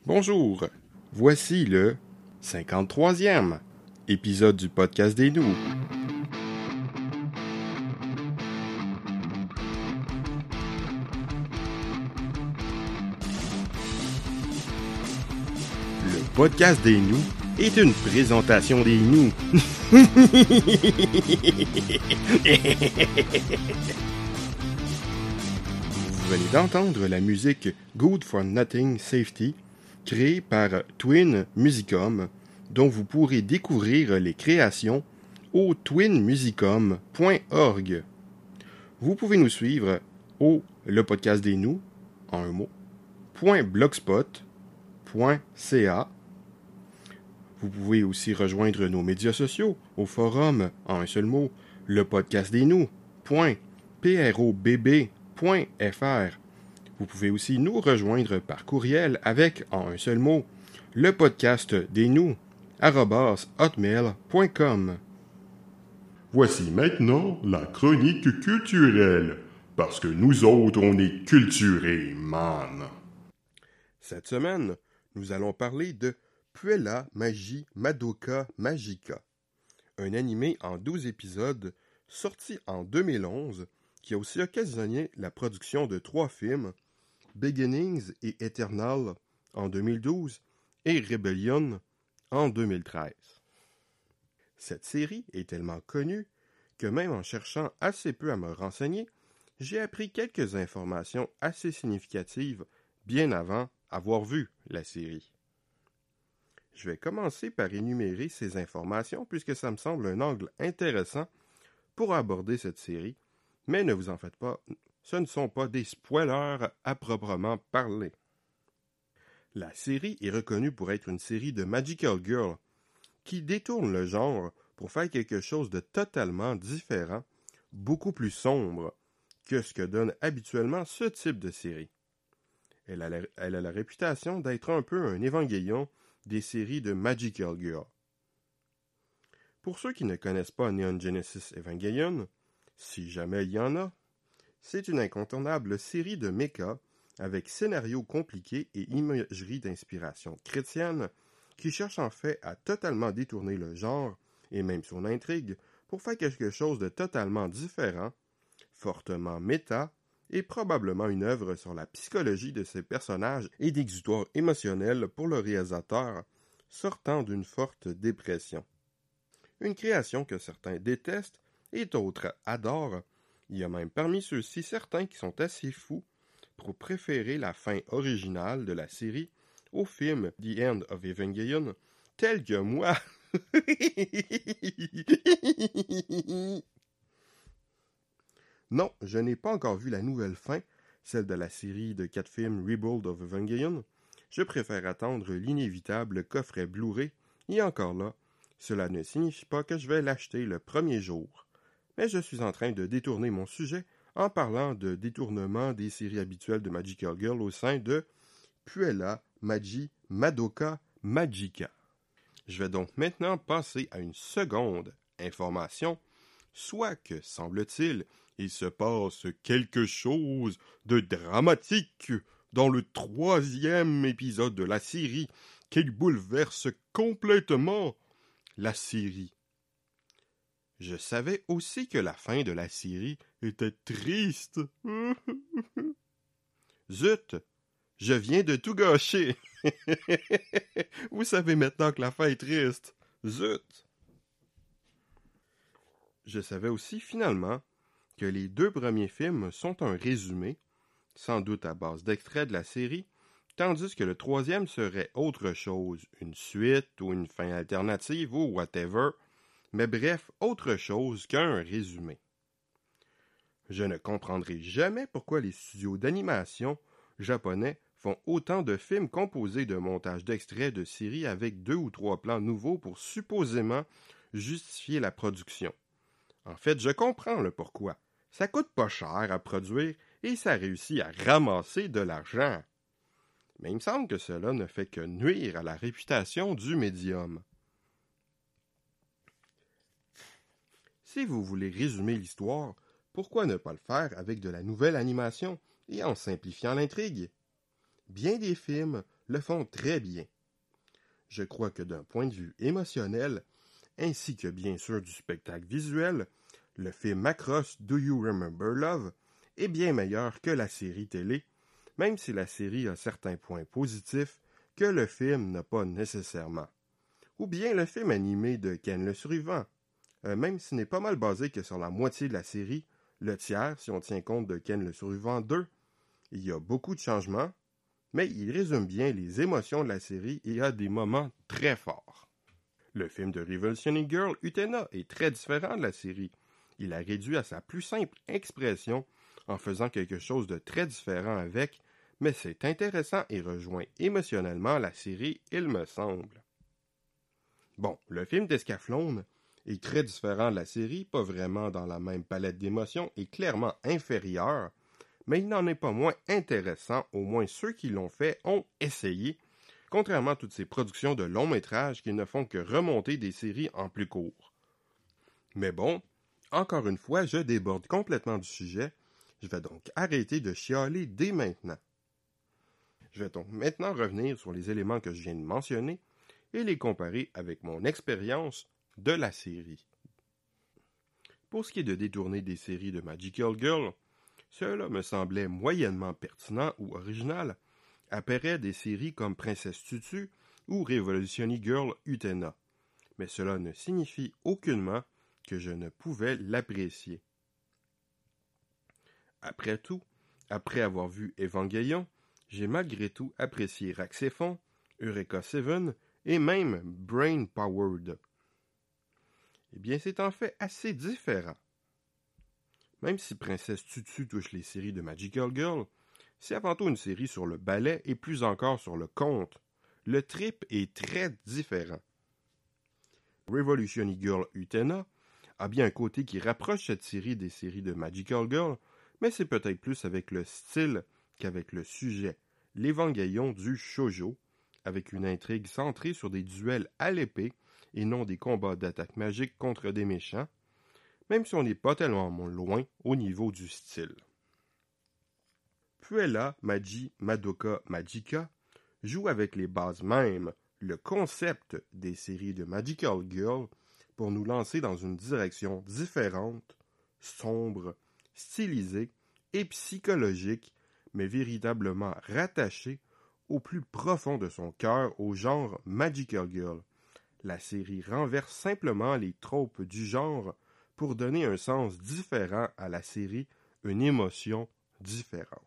Bonjour, voici le 53e épisode du podcast des Nous. Le podcast des Nous est une présentation des Nous. Vous venez d'entendre la musique Good for Nothing Safety, créée par Twin Musicom, dont vous pourrez découvrir les créations au twinmusicom.org. Vous pouvez nous suivre au Le Podcast des Nous, en un mot, .blogspot.ca. Vous pouvez aussi rejoindre nos médias sociaux au forum, en un seul mot, lepodcastdesnous.probb.fr. Vous pouvez aussi nous rejoindre par courriel avec, en un seul mot, lepodcastdesnous@hotmail.com. Voici maintenant la chronique culturelle, parce que nous autres, on est culturés, man. Cette semaine, nous allons parler de Puella Magi Madoka Magica, un animé en 12 épisodes sorti en 2011 qui a aussi occasionné la production de 3 films, Beginnings et Eternal en 2012 et Rebellion en 2013. Cette série est tellement connue que même en cherchant assez peu à me renseigner, j'ai appris quelques informations assez significatives bien avant avoir vu la série. Je vais commencer par énumérer ces informations puisque ça me semble un angle intéressant pour aborder cette série, mais ne vous en faites pas, ce ne sont pas des spoilers à proprement parler. La série est reconnue pour être une série de Magical Girl qui détourne le genre pour faire quelque chose de totalement différent, beaucoup plus sombre que ce que donne habituellement ce type de série. Elle a la réputation d'être un peu un évangélion des séries de Magical Girl. Pour ceux qui ne connaissent pas Neon Genesis Evangelion, si jamais il y en a, c'est une incontournable série de mechas avec scénario compliqué et imagerie d'inspiration chrétienne qui cherche en fait à totalement détourner le genre et même son intrigue pour faire quelque chose de totalement différent, fortement méta et probablement une œuvre sur la psychologie de ses personnages et d'exutoire émotionnel pour le réalisateur sortant d'une forte dépression. Une création que certains détestent et d'autres adorent. Il y a même parmi ceux-ci certains qui sont assez fous pour préférer la fin originale de la série au film The End of Evangelion, tel que moi. Non, je n'ai pas encore vu la nouvelle fin, celle de la série de 4 films Rebuild of Evangelion. Je préfère attendre l'inévitable coffret Blu-ray, et encore là, cela ne signifie pas que je vais l'acheter le premier jour. Mais je suis en train de détourner mon sujet en parlant de détournement des séries habituelles de Magical Girl au sein de Puella Magi Madoka Magica. Je vais donc maintenant passer à une seconde information, soit que, semble-t-il, il se passe quelque chose de dramatique dans le 3e épisode de la série qui bouleverse complètement la série. Je savais aussi que la fin de la série était triste. Zut, je viens de tout gâcher. Vous savez maintenant que la fin est triste. Zut. Je savais aussi finalement que les 2 premiers films sont un résumé, sans doute à base d'extraits de la série, tandis que le 3e serait autre chose, une suite ou une fin alternative ou whatever, mais bref, autre chose qu'un résumé. Je ne comprendrai jamais pourquoi les studios d'animation japonais font autant de films composés de montages d'extraits de séries avec 2 ou 3 plans nouveaux pour supposément justifier la production. En fait, je comprends le pourquoi. Ça coûte pas cher à produire et ça réussit à ramasser de l'argent. Mais il me semble que cela ne fait que nuire à la réputation du médium. Si vous voulez résumer l'histoire, pourquoi ne pas le faire avec de la nouvelle animation et en simplifiant l'intrigue? Bien des films le font très bien. Je crois que d'un point de vue émotionnel, ainsi que bien sûr du spectacle visuel, le film Macross Do You Remember Love est bien meilleur que la série télé, même si la série a certains points positifs que le film n'a pas nécessairement. Ou bien le film animé de Ken le Survivant, même s'il n'est pas mal basé que sur la moitié de la série, le tiers si on tient compte de Ken le Survivant 2. Il y a beaucoup de changements, mais il résume bien les émotions de la série et a des moments très forts. Le film de Revolutionary Girl Utena est très différent de la série. Il a réduit à sa plus simple expression en faisant quelque chose de très différent avec, mais c'est intéressant et rejoint émotionnellement la série, il me semble. Bon, le film d'Escaflowne est très différent de la série, pas vraiment dans la même palette d'émotions et clairement inférieur, mais il n'en est pas moins intéressant, au moins ceux qui l'ont fait ont essayé, contrairement à toutes ces productions de longs métrages qui ne font que remonter des séries en plus court. Mais bon, encore une fois, je déborde complètement du sujet, je vais donc arrêter de chialer dès maintenant. Je vais donc maintenant revenir sur les éléments que je viens de mentionner et les comparer avec mon expérience de la série. Pour ce qui est de détourner des séries de Magical Girl, cela me semblait moyennement pertinent ou original, apparaît des séries comme Princesse Tutu ou Revolutionary Girl Utena, mais cela ne signifie aucunement que je ne pouvais l'apprécier. Après tout, après avoir vu Evangelion, j'ai malgré tout apprécié Raxéphon, Eureka 7 et même Brain Powered. Eh bien, c'est en fait assez différent. Même si Princesse Tutu touche les séries de Magical Girl, c'est avant tout une série sur le ballet et plus encore sur le conte. Le trip est très différent. Revolutionary Girl Utena a bien un côté qui rapproche cette série des séries de Magical Girl, mais c'est peut-être plus avec le style qu'avec le sujet, l'évangélion du shoujo, avec une intrigue centrée sur des duels à l'épée et non des combats d'attaque magique contre des méchants, même si on n'est pas tellement loin au niveau du style. Puella Magi Madoka Magica joue avec les bases mêmes, le concept des séries de Magical Girl, pour nous lancer dans une direction différente, sombre, stylisée et psychologique, mais véritablement rattachée au plus profond de son cœur au genre Magical Girl. La série renverse simplement les tropes du genre pour donner un sens différent à la série, une émotion différente.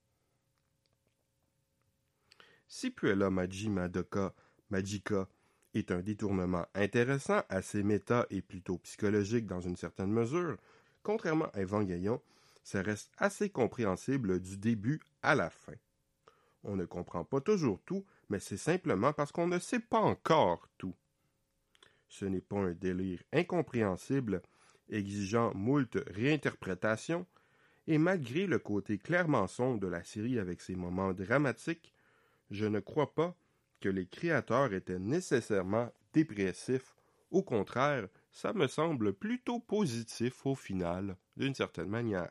Si Puella Magi Madoka Magica est un détournement intéressant, assez méta et plutôt psychologique dans une certaine mesure, contrairement à Evangelion, ça reste assez compréhensible du début à la fin. On ne comprend pas toujours tout, mais c'est simplement parce qu'on ne sait pas encore tout. Ce n'est pas un délire incompréhensible, exigeant moult réinterprétations, et malgré le côté clairement sombre de la série avec ses moments dramatiques, je ne crois pas que les créateurs étaient nécessairement dépressifs. Au contraire, ça me semble plutôt positif au final, d'une certaine manière.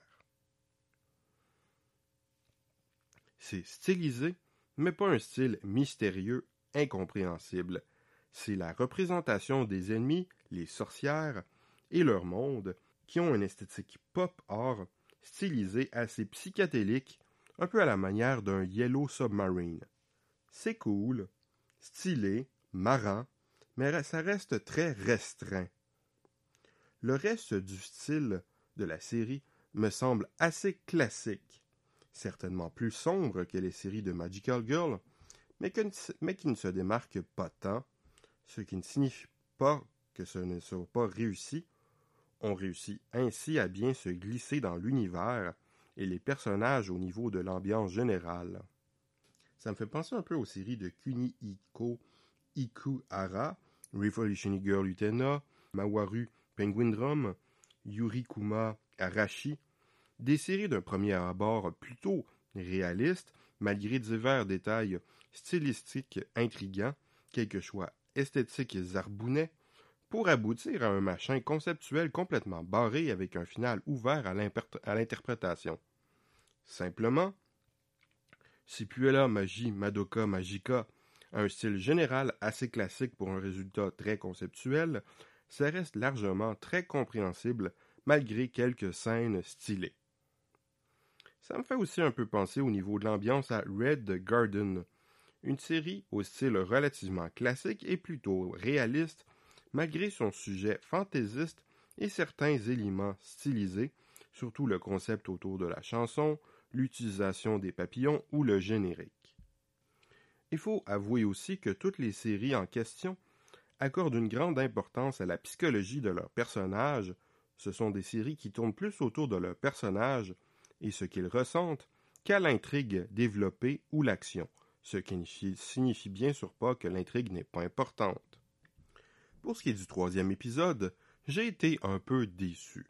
C'est stylisé, mais pas un style mystérieux, incompréhensible. C'est la représentation des ennemis, les sorcières, et leur monde, qui ont une esthétique pop-art, stylisée assez psychédélique, un peu à la manière d'un Yellow Submarine. C'est cool, stylé, marrant, mais ça reste très restreint. Le reste du style de la série me semble assez classique, certainement plus sombre que les séries de Magical Girl, mais qui ne se démarque pas tant, ce qui ne signifie pas que ce ne soit pas réussi. On réussit ainsi à bien se glisser dans l'univers et les personnages au niveau de l'ambiance générale. Ça me fait penser un peu aux séries de Kunihiko Ikuhara, Revolutionary Girl Utena, Mawaru Penguin Drum, Yurikuma Arashi, des séries d'un premier abord plutôt réalistes, malgré divers détails stylistiques intrigants, quelques choix esthétiques zarbounets, pour aboutir à un machin conceptuel complètement barré avec un final ouvert à l'interprétation. Simplement, Si Puella Magi Madoka Magica a un style général assez classique pour un résultat très conceptuel, ça reste largement très compréhensible malgré quelques scènes stylées. Ça me fait aussi un peu penser au niveau de l'ambiance à Red Garden, une série au style relativement classique et plutôt réaliste, malgré son sujet fantaisiste et certains éléments stylisés, surtout le concept autour de la chanson, l'utilisation des papillons ou le générique. Il faut avouer aussi que toutes les séries en question accordent une grande importance à la psychologie de leurs personnages. Ce sont des séries qui tournent plus autour de leurs personnages et ce qu'ils ressentent qu'à l'intrigue développée ou l'action, ce qui ne signifie bien sûr pas que l'intrigue n'est pas importante. Pour ce qui est du 3e épisode, j'ai été un peu déçu.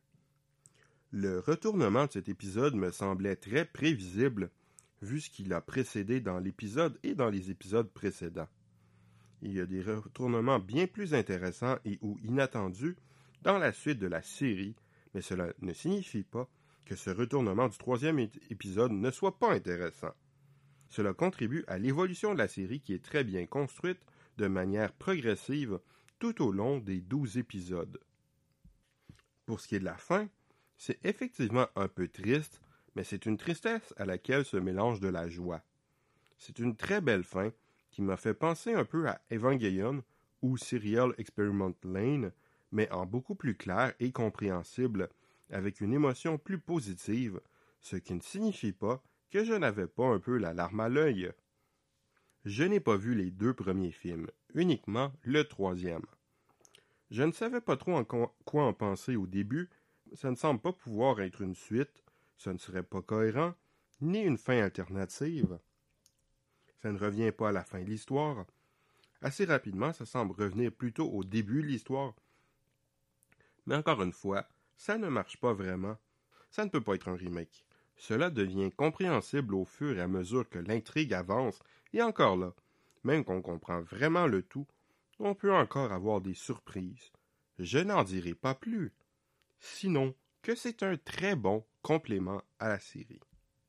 Le retournement de cet épisode me semblait très prévisible, vu ce qu'il a précédé dans l'épisode et dans les épisodes précédents. Il y a des retournements bien plus intéressants et ou inattendus dans la suite de la série, mais cela ne signifie pas que ce retournement du 3e épisode ne soit pas intéressant. Cela contribue à l'évolution de la série qui est très bien construite de manière progressive tout au long des 12 épisodes. Pour ce qui est de la fin, c'est effectivement un peu triste, mais c'est une tristesse à laquelle se mélange de la joie. C'est une très belle fin qui m'a fait penser un peu à Evangelion ou Serial Experiment Lane, mais en beaucoup plus clair et compréhensible, avec une émotion plus positive, ce qui ne signifie pas que je n'avais pas un peu la larme à l'œil. Je n'ai pas vu les 2 premiers films, uniquement le 3e. Je ne savais pas trop quoi en penser au début, ça ne semble pas pouvoir être une suite, ça ne serait pas cohérent, ni une fin alternative. Ça ne revient pas à la fin de l'histoire. Assez rapidement, ça semble revenir plutôt au début de l'histoire. Mais encore une fois, ça ne marche pas vraiment. Ça ne peut pas être un remake. Cela devient compréhensible au fur et à mesure que l'intrigue avance, et encore là, même qu'on comprend vraiment le tout, on peut encore avoir des surprises. Je n'en dirai pas plus. Sinon, que c'est un très bon complément à la série.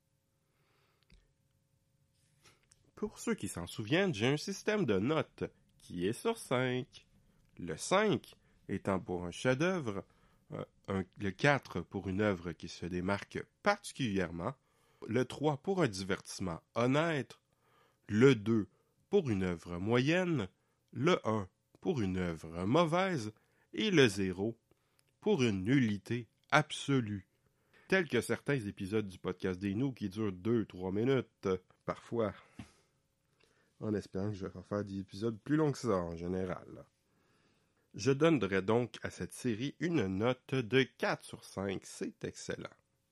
Pour ceux qui s'en souviennent, j'ai un système de notes qui est sur 5. Le 5 étant pour un chef-d'œuvre, le 4 pour une œuvre qui se démarque particulièrement, le 3 pour un divertissement honnête, le 2 pour une œuvre moyenne, le 1 pour une œuvre mauvaise et le 0 pour une nullité absolue. Tel que certains épisodes du podcast des Nous qui durent 2-3 minutes, parfois. En espérant que je vais faire des épisodes plus longs que ça en général. Je donnerai donc à cette série une note de 4 sur 5. C'est excellent.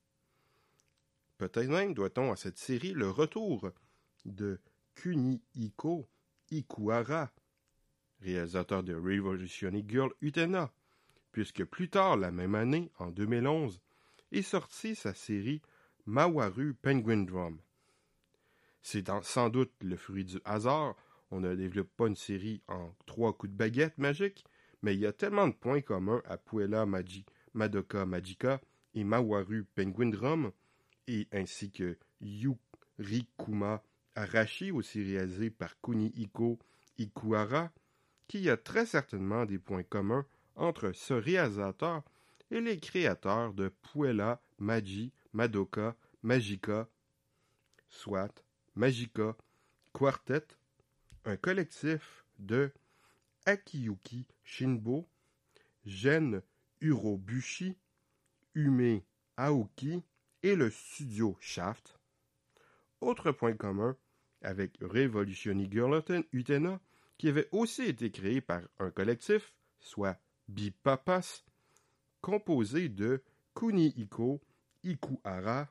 Peut-être même doit-on à cette série le retour de Kunihiko Ikuhara, réalisateur de Revolutionary Girl Utena, puisque plus tard la même année, en 2011, est sortie sa série Mawaru Penguin Drum. C'est sans doute le fruit du hasard, on ne développe pas une série en 3 coups de baguette magique, mais il y a tellement de points communs à Puella Madoka Magica et Mawaru Penguin Drum, et ainsi que Yurikuma Arashi, aussi réalisé par Kunihiko Ikuhara, qu'il y a très certainement des points communs entre ce réalisateur et les créateurs de Puella Madoka Magica, soit Magica Quartet, un collectif de Akiyuki Shinbo, Gen Urobuchi, Ume Aoki et le studio Shaft. Autre point commun avec Revolutionary Girl Utena, qui avait aussi été créé par un collectif, soit Bipapas, composé de Kunihiko Ikuhara,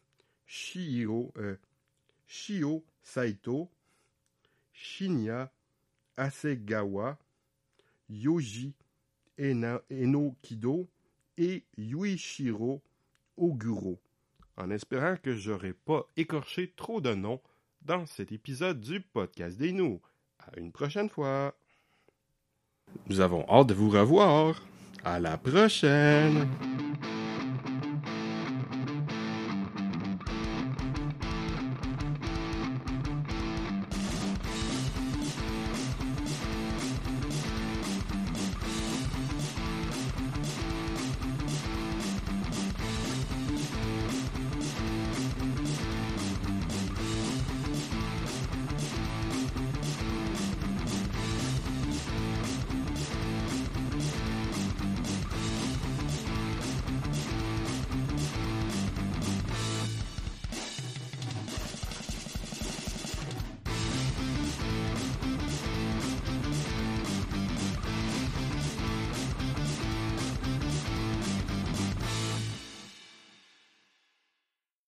Shio Saito, Shinya Hasegawa, Yoji Enokido et Yuichiro Oguro, en espérant que j'aurai pas écorché trop de noms dans cet épisode du podcast des Nous. À une prochaine fois. Nous avons hâte de vous revoir. À la prochaine!